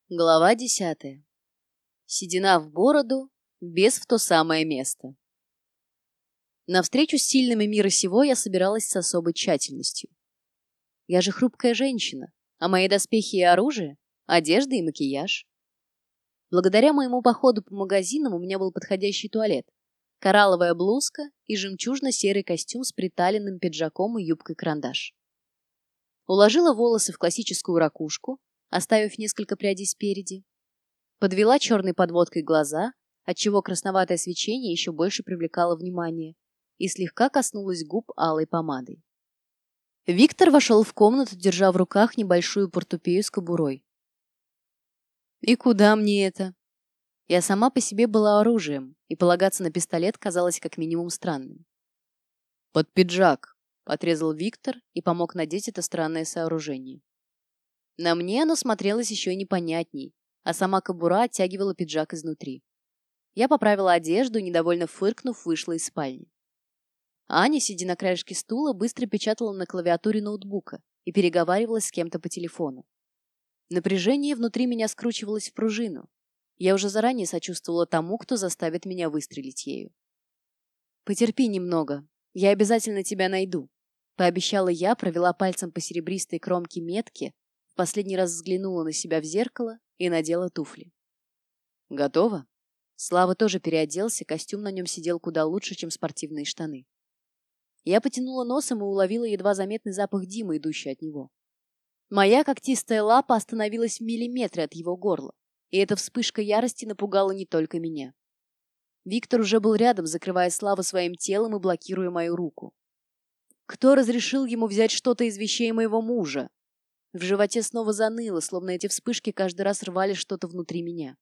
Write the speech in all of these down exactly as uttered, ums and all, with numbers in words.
Глава десятая. Седина в бороду, бес в то самое место. На встречу с сильными мира сего я собиралась с особой тщательностью. Я же хрупкая женщина, а мои доспехи и оружие — одежда и макияж. Благодаря моему походу по магазинам у меня был подходящий туалет, коралловая блузка и жемчужно-серый костюм с приталенным пиджаком и юбкой-карандаш. Уложила волосы в классическую ракушку, оставив несколько прядей спереди. Подвела черной подводкой глаза, отчего красноватое свечение еще больше привлекало внимание, и слегка коснулась губ алой помадой. Виктор вошел в комнату, держа в руках небольшую портупею с кобурой. «И куда мне это?» Я сама по себе была оружием, и полагаться на пистолет казалось как минимум странным. «Под пиджак», — отрезал Виктор и помог надеть это странное сооружение. На мне оно смотрелось еще непонятней, а сама кобура оттягивала пиджак изнутри. Я поправила одежду и, недовольно фыркнув, вышла из спальни. Аня, сидя на краешке стула, быстро печатала на клавиатуре ноутбука и переговаривалась с кем-то по телефону. Напряжение внутри меня скручивалось в пружину. Я уже заранее сочувствовала тому, кто заставит меня выстрелить ею. «Потерпи немного, я обязательно тебя найду», — пообещала я, провела пальцем по серебристой кромке метки, в последний раз взглянула на себя в зеркало и надела туфли. «Готово?» Слава тоже переоделся, костюм на нем сидел куда лучше, чем спортивные штаны. Я потянула носом и уловила едва заметный запах Димы, идущий от него. Моя когтистая лапа остановилась в миллиметре от его горла, и эта вспышка ярости напугала не только меня. Виктор уже был рядом, закрывая Славу своим телом и блокируя мою руку. Кто разрешил ему взять что-то из вещей моего мужа? В животе снова заныло, словно эти вспышки каждый раз рвали что-то внутри меня.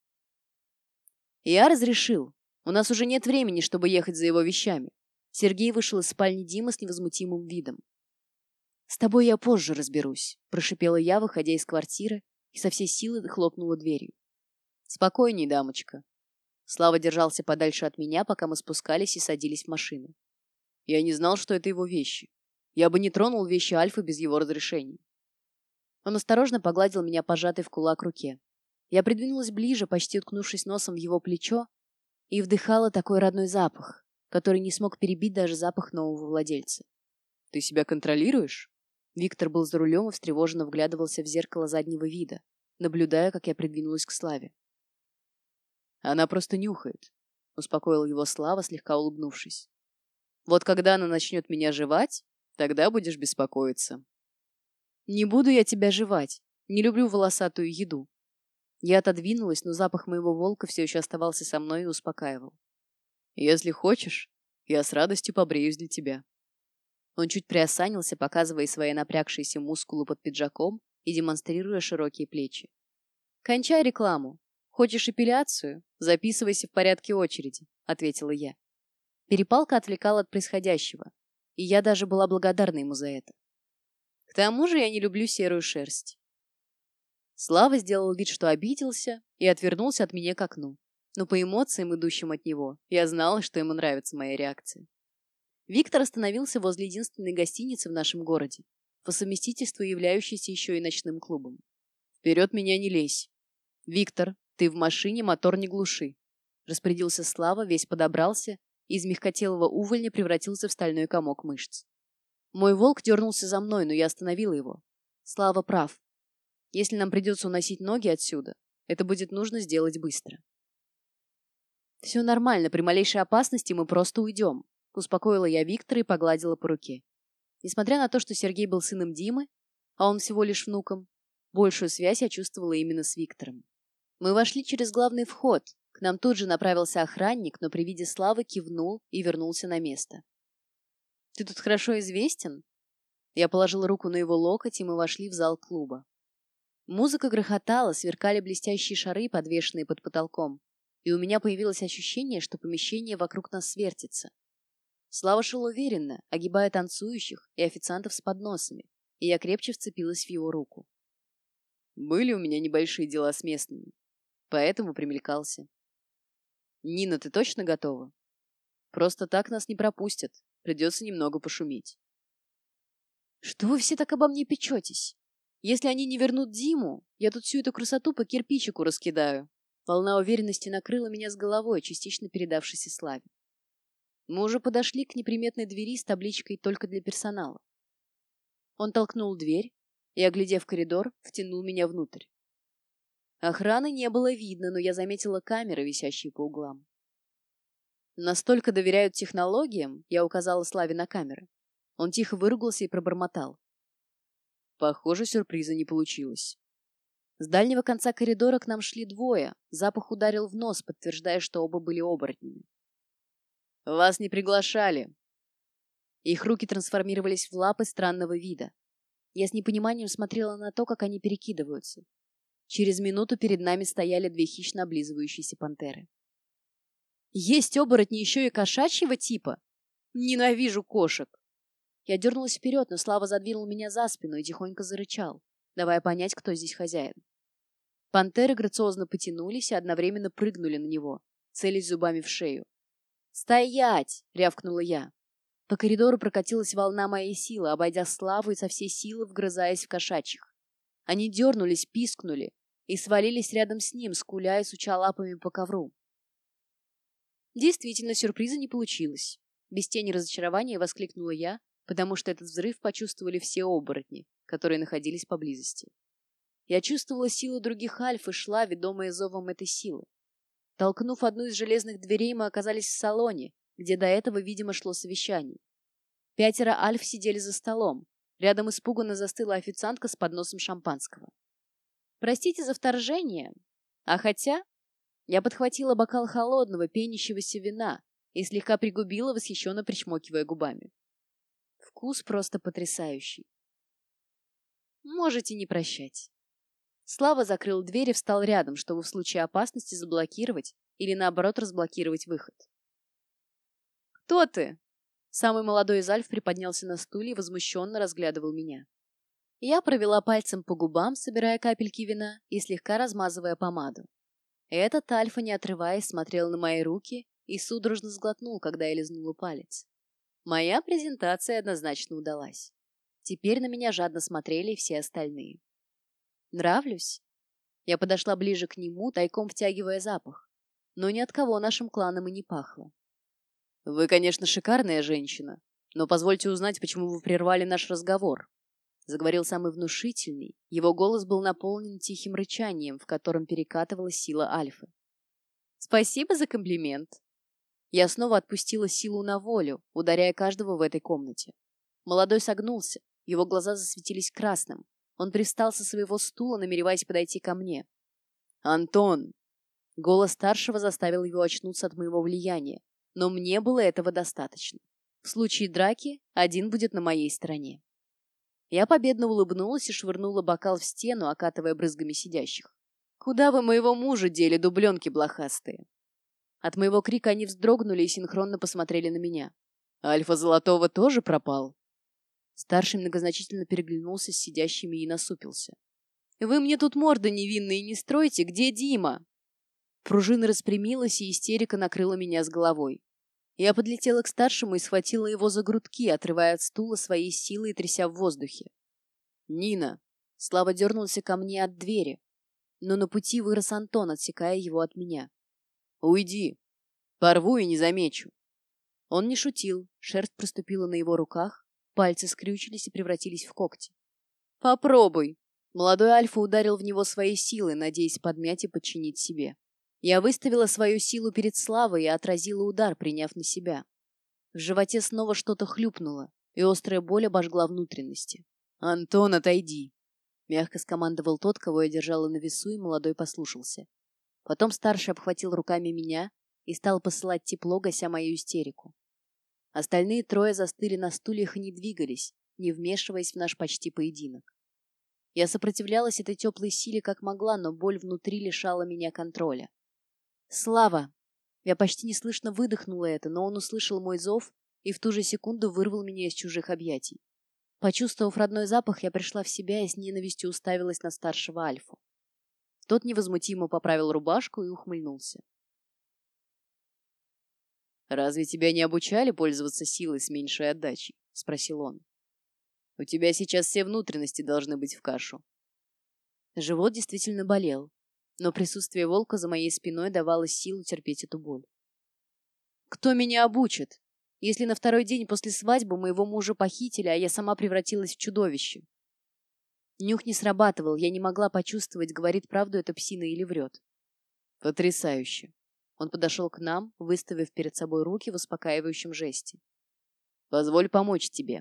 Я разрешил. У нас уже нет времени, чтобы ехать за его вещами. Сергей вышел из спальни Димы с невозмутимым видом. «С тобой я позже разберусь», — прошипела я, выходя из квартиры, и со всей силы хлопнула дверью. «Спокойней, дамочка». Слава держался подальше от меня, пока мы спускались и садились в машину. Я не знал, что это его вещи. Я бы не тронул вещи Альфы без его разрешения. Он осторожно погладил меня пожатой в кулак руке. Я придвинулась ближе, почти уткнувшись носом в его плечо, и вдыхала такой родной запах, который не смог перебить даже запах нового владельца. «Ты себя контролируешь?» Виктор был за рулем и встревоженно вглядывался в зеркало заднего вида, наблюдая, как я придвинулась к Славе. «Она просто нюхает», — успокоил его Слава, слегка улыбнувшись. «Вот когда она начнет меня жевать, тогда будешь беспокоиться». «Не буду я тебя жевать. Не люблю волосатую еду». Я отодвинулась, но запах моего волка все еще оставался со мной и успокаивал. «Если хочешь, я с радостью побреюсь для тебя». Он чуть приосанился, показывая свои напрягшиеся мускулы под пиджаком и демонстрируя широкие плечи. «Кончай рекламу. Хочешь эпиляцию? Записывайся в порядке очереди», — ответила я. Перепалка отвлекала от происходящего, и я даже была благодарна ему за это. К тому же я не люблю серую шерсть. Слава сделал вид, что обиделся, и отвернулся от меня к окну. Но по эмоциям, идущим от него, я знала, что ему нравится моя реакция. Виктор остановился возле единственной гостиницы в нашем городе, по совместительству являющейся еще и ночным клубом. «Вперед меня не лезь! Виктор, ты в машине, мотор не глуши!» Распорядился Слава, весь подобрался, и из мягкотелого увольня превратился в стальной комок мышц. Мой волк дернулся за мной, но я остановила его. Слава прав. Если нам придется уносить ноги отсюда, это будет нужно сделать быстро. «Все нормально, при малейшей опасности мы просто уйдем», — успокоила я Виктора и погладила по руке. Несмотря на то, что Сергей был сыном Димы, а он всего лишь внуком, большую связь я чувствовала именно с Виктором. Мы вошли через главный вход, к нам тут же направился охранник, но при виде Славы кивнул и вернулся на место. «Ты тут хорошо известен?» Я положила руку на его локоть, и мы вошли в зал клуба. Музыка грохотала, сверкали блестящие шары, подвешенные под потолком, и у меня появилось ощущение, что помещение вокруг нас свертится. Слава шел уверенно, огибая танцующих и официантов с подносами, и я крепче вцепилась в его руку. Были у меня небольшие дела с местными, поэтому примелькался. «Нина, ты точно готова? Просто так нас не пропустят, придется немного пошуметь». «Что вы все так обо мне печетесь?» Если они не вернут Диму, я тут всю эту красоту по кирпичику раскидаю. Волна уверенности накрыла меня с головой, частично передавшись и Славе. Мы уже подошли к неприметной двери с табличкой «Только для персонала». Он толкнул дверь и, оглядев коридор, втянул меня внутрь. Охраны не было видно, но я заметила камеры, висящие по углам. Настолько доверяют технологиям, я указала Славе на камеры. Он тихо выругался и пробормотал. Похоже, сюрприза не получилось. С дальнего конца коридора к нам шли двое. Запах ударил в нос, подтверждая, что оба были оборотнями. «Вас не приглашали!» Их руки трансформировались в лапы странного вида. Я с непониманием смотрела на то, как они перекидываются. Через минуту перед нами стояли две хищно облизывающиеся пантеры. «Есть оборотни еще и кошачьего типа? Ненавижу кошек!» Я дернулась вперед, но Слава задвинул меня за спину и тихонько зарычал, давая понять, кто здесь хозяин. Пантеры грациозно потянулись и одновременно прыгнули на него, целясь зубами в шею. «Стоять!» — рявкнула я. По коридору прокатилась волна моей силы, обойдя Славу и со всей силы вгрызаясь в кошачьих. Они дернулись, пискнули и свалились рядом с ним, скуля и суча лапами по ковру. Действительно, сюрприза не получилось. Без тени разочарования воскликнула я, потому что этот взрыв почувствовали все оборотни, которые находились поблизости. Я чувствовала силу других альф и шла, ведомая зовом этой силы. Толкнув одну из железных дверей, мы оказались в салоне, где до этого, видимо, шло совещание. Пятеро альф сидели за столом. Рядом испуганно застыла официантка с подносом шампанского. Простите за вторжение. А хотя... Я подхватила бокал холодного, пенящегося вина и слегка пригубила, восхищенно причмокивая губами. Вкус просто потрясающий. Можете не прощать. Слава закрыл дверь и встал рядом, чтобы в случае опасности заблокировать или, наоборот, разблокировать выход. «Кто ты?» Самый молодой из альф приподнялся на стуле и возмущенно разглядывал меня. Я провела пальцем по губам, собирая капельки вина и слегка размазывая помаду. Этот альфа, не отрываясь, смотрел на мои руки и судорожно сглотнул, когда я лизнула палец. Моя презентация однозначно удалась. Теперь на меня жадно смотрели все остальные. Нравлюсь? Я подошла ближе к нему, тайком втягивая запах. Но ни от кого нашим кланом и не пахло. Вы, конечно, шикарная женщина, но позвольте узнать, почему вы прервали наш разговор. Заговорил самый внушительный. Его голос был наполнен тихим рычанием, в котором перекатывалась сила альфы. Спасибо за комплимент. Я снова отпустила силу на волю, ударяя каждого в этой комнате. Молодой согнулся, его глаза засветились красным. Он привстал со своего стула, намереваясь подойти ко мне. «Антон!» Голос старшего заставил его очнуться от моего влияния, но мне было этого достаточно. В случае драки один будет на моей стороне. Я победно улыбнулась и швырнула бокал в стену, окатывая брызгами сидящих. «Куда вы моего мужа дели, дубленки блохастые?» От моего крика они вздрогнули и синхронно посмотрели на меня. «Альфа Золотого тоже пропал?» Старший многозначительно переглянулся с сидящими и насупился. «Вы мне тут морды невинные не стройте, где Дима?» Пружина распрямилась, и истерика накрыла меня с головой. Я подлетела к старшему и схватила его за грудки, отрывая от стула своей силой и тряся в воздухе. «Нина!» Слава дернулся ко мне от двери, но на пути вырос Антон, отсекая его от меня. «Уйди! Порву и не замечу!» Он не шутил, шерсть проступила на его руках, пальцы скрючились и превратились в когти. «Попробуй!» Молодой альфа ударил в него своей силой, надеясь подмять и подчинить себе. Я выставила свою силу перед Славой и отразила удар, приняв на себя. В животе снова что-то хлюпнуло, и острая боль обожгла внутренности. «Антон, отойди!» Мягко скомандовал тот, кого я держала на весу, и молодой послушался. Потом старший обхватил руками меня и стал посылать тепло, гася мою истерику. Остальные трое застыли на стульях и не двигались, не вмешиваясь в наш почти поединок. Я сопротивлялась этой теплой силе как могла, но боль внутри лишала меня контроля. «Слава!» Я почти неслышно выдохнула это, но он услышал мой зов и в ту же секунду вырвал меня из чужих объятий. Почувствовав родной запах, я пришла в себя и с ненавистью уставилась на старшего альфу. Тот невозмутимо поправил рубашку и ухмыльнулся. «Разве тебя не обучали пользоваться силой с меньшей отдачей?» — спросил он. У тебя сейчас все внутренности должны быть в кашу. Живот действительно болел, но присутствие волка за моей спиной давало силу терпеть эту боль. Кто меня обучит, если на второй день после свадьбы моего мужа похитили, а я сама превратилась в чудовище? Нюх не срабатывал, я не могла почувствовать, говорит правду эта псина или врет. Потрясающе. Он подошел к нам, выставив перед собой руки в успокаивающем жесте. Позволь помочь тебе.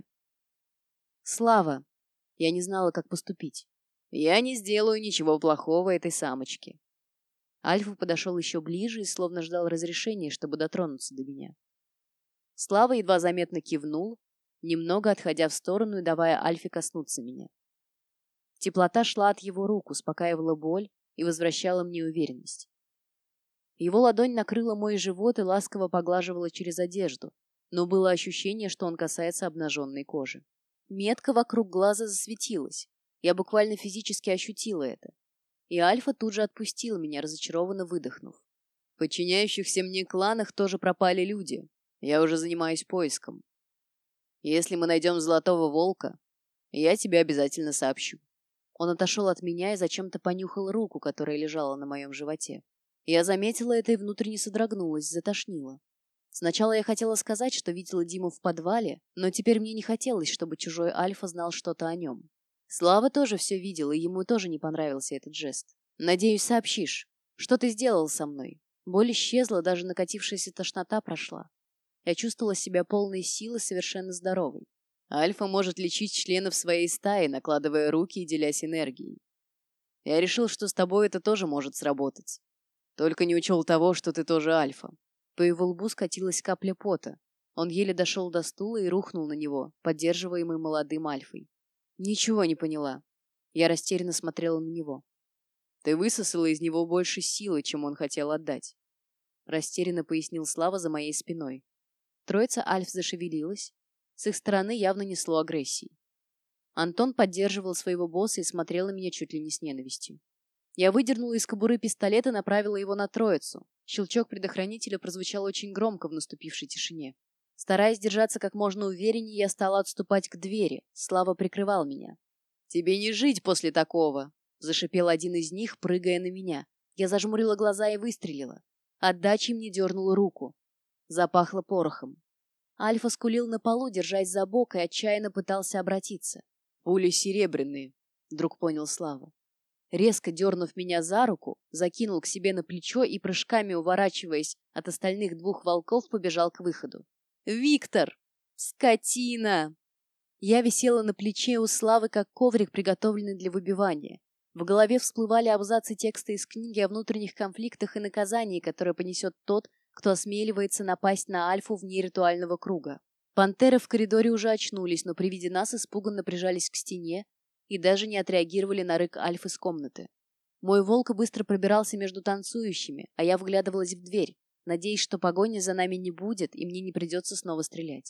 Слава. Я не знала, как поступить. Я не сделаю ничего плохого этой самочке. Альфа подошел еще ближе и словно ждал разрешения, чтобы дотронуться до меня. Слава едва заметно кивнул, немного отходя в сторону и давая Альфе коснуться меня. Теплота шла от его рук, успокаивала боль и возвращала мне уверенность. Его ладонь накрыла мой живот и ласково поглаживала через одежду, но было ощущение, что он касается обнаженной кожи. Метка вокруг глаза засветилась. Я буквально физически ощутила это. И Альфа тут же отпустил меня, разочарованно выдохнув. В подчиняющихся мне кланах тоже пропали люди. Я уже занимаюсь поиском. Если мы найдем Золотого Волка, я тебе обязательно сообщу. Он отошел от меня и зачем-то понюхал руку, которая лежала на моем животе. Я заметила это и внутренне содрогнулась, затошнило. Сначала я хотела сказать, что видела Диму в подвале, но теперь мне не хотелось, чтобы чужой Альфа знал что-то о нем. Слава тоже все видел, и ему тоже не понравился этот жест. «Надеюсь, сообщишь. Что ты сделал со мной?» Боль исчезла, даже накатившаяся тошнота прошла. Я чувствовала себя полной силы, совершенно здоровой. Альфа может лечить членов своей стаи, накладывая руки и делясь энергией. Я решил, что с тобой это тоже может сработать. Только не учел того, что ты тоже Альфа. По его лбу скатилась капля пота. Он еле дошел до стула и рухнул на него, поддерживаемый молодым Альфой. Ничего не поняла. Я растерянно смотрела на него. Ты высосала из него больше силы, чем он хотел отдать. Растерянно пояснил Слава за моей спиной. Троица Альф зашевелилась. С их стороны явно несло агрессией. Антон поддерживал своего босса и смотрел на меня чуть ли не с ненавистью. Я выдернула из кобуры пистолет и направила его на троицу. Щелчок предохранителя прозвучал очень громко в наступившей тишине. Стараясь держаться как можно увереннее, я стала отступать к двери. Слава прикрывал меня. «Тебе не жить после такого!» — зашипел один из них, прыгая на меня. Я зажмурила глаза и выстрелила. Отдачей мне дернула руку. Запахло порохом. Альфа скулил на полу, держась за бок, и отчаянно пытался обратиться. «Пули серебряные», — вдруг понял Слава. Резко дернув меня за руку, закинул к себе на плечо и, прыжками уворачиваясь от остальных двух волков, побежал к выходу. «Виктор! Скотина!» Я висела на плече у Славы, как коврик, приготовленный для выбивания. В голове всплывали абзацы текста из книги о внутренних конфликтах и наказании, которое понесет тот, кто осмеливается напасть на Альфу вне ритуального круга. Пантеры в коридоре уже очнулись, но при виде нас испуганно прижались к стене и даже не отреагировали на рык Альфы с комнаты. Мой волк быстро пробирался между танцующими, а я вглядывалась в дверь, надеясь, что погони за нами не будет и мне не придется снова стрелять.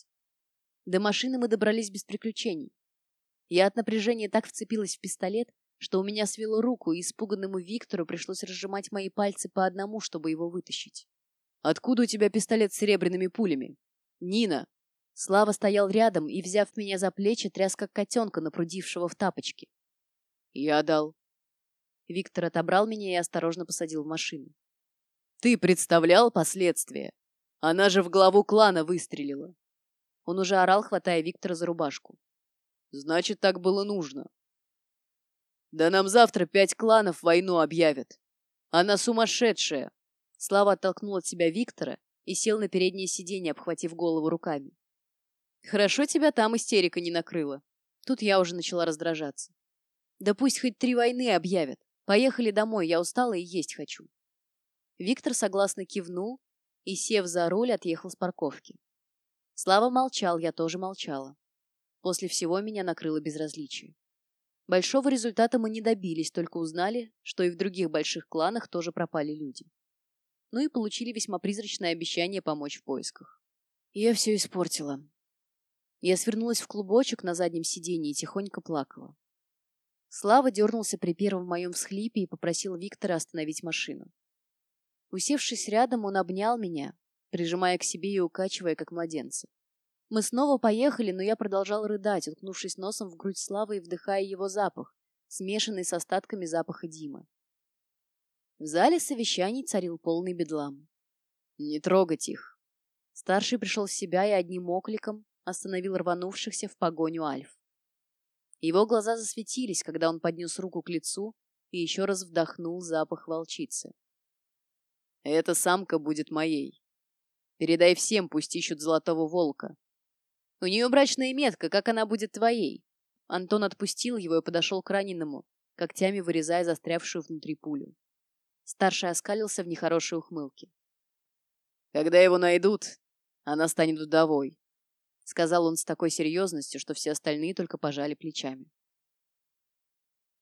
До машины мы добрались без приключений. Я от напряжения так вцепилась в пистолет, что у меня свело руку, и испуганному Виктору пришлось разжимать мои пальцы по одному, чтобы его вытащить. «Откуда у тебя пистолет с серебряными пулями?» «Нина!» Слава стоял рядом и, взяв меня за плечи, тряс как котенка, напрудившего в тапочки. «Я дал». Виктор отобрал меня и осторожно посадил в машину. «Ты представлял последствия? Она же в главу клана выстрелила!» Он уже орал, хватая Виктора за рубашку. «Значит, так было нужно. Да нам завтра пять кланов войну объявят. Она сумасшедшая!» Слава оттолкнул от себя Виктора и сел на переднее сиденье, обхватив голову руками. «Хорошо тебя там истерика не накрыла». Тут я уже начала раздражаться. «Да пусть хоть три войны объявят. Поехали домой, я устала и есть хочу». Виктор согласно кивнул и, сев за руль, отъехал с парковки. Слава молчал, я тоже молчала. После всего меня накрыло безразличие. Большого результата мы не добились, только узнали, что и в других больших кланах тоже пропали люди. Ну и получили весьма призрачное обещание помочь в поисках. И я все испортила. Я свернулась в клубочек на заднем сиденье и тихонько плакала. Слава дернулся при первом моем всхлипе и попросил Виктора остановить машину. Усевшись рядом, он обнял меня, прижимая к себе и укачивая, как младенца. Мы снова поехали, но я продолжал рыдать, уткнувшись носом в грудь Славы и вдыхая его запах, смешанный с остатками запаха Димы. В зале совещаний царил полный бедлам. «Не трогать их!» Старший пришел в себя и одним окликом остановил рванувшихся в погоню альф. Его глаза засветились, когда он поднес руку к лицу и еще раз вдохнул запах волчицы. «Эта самка будет моей. Передай всем, пусть ищут золотого волка. У нее брачная метка, как она будет твоей?» Антон отпустил его и подошел к раненому, когтями вырезая застрявшую внутри пулю. Старший оскалился в нехорошей ухмылке. «Когда его найдут, она станет вдовой», — сказал он с такой серьезностью, что все остальные только пожали плечами.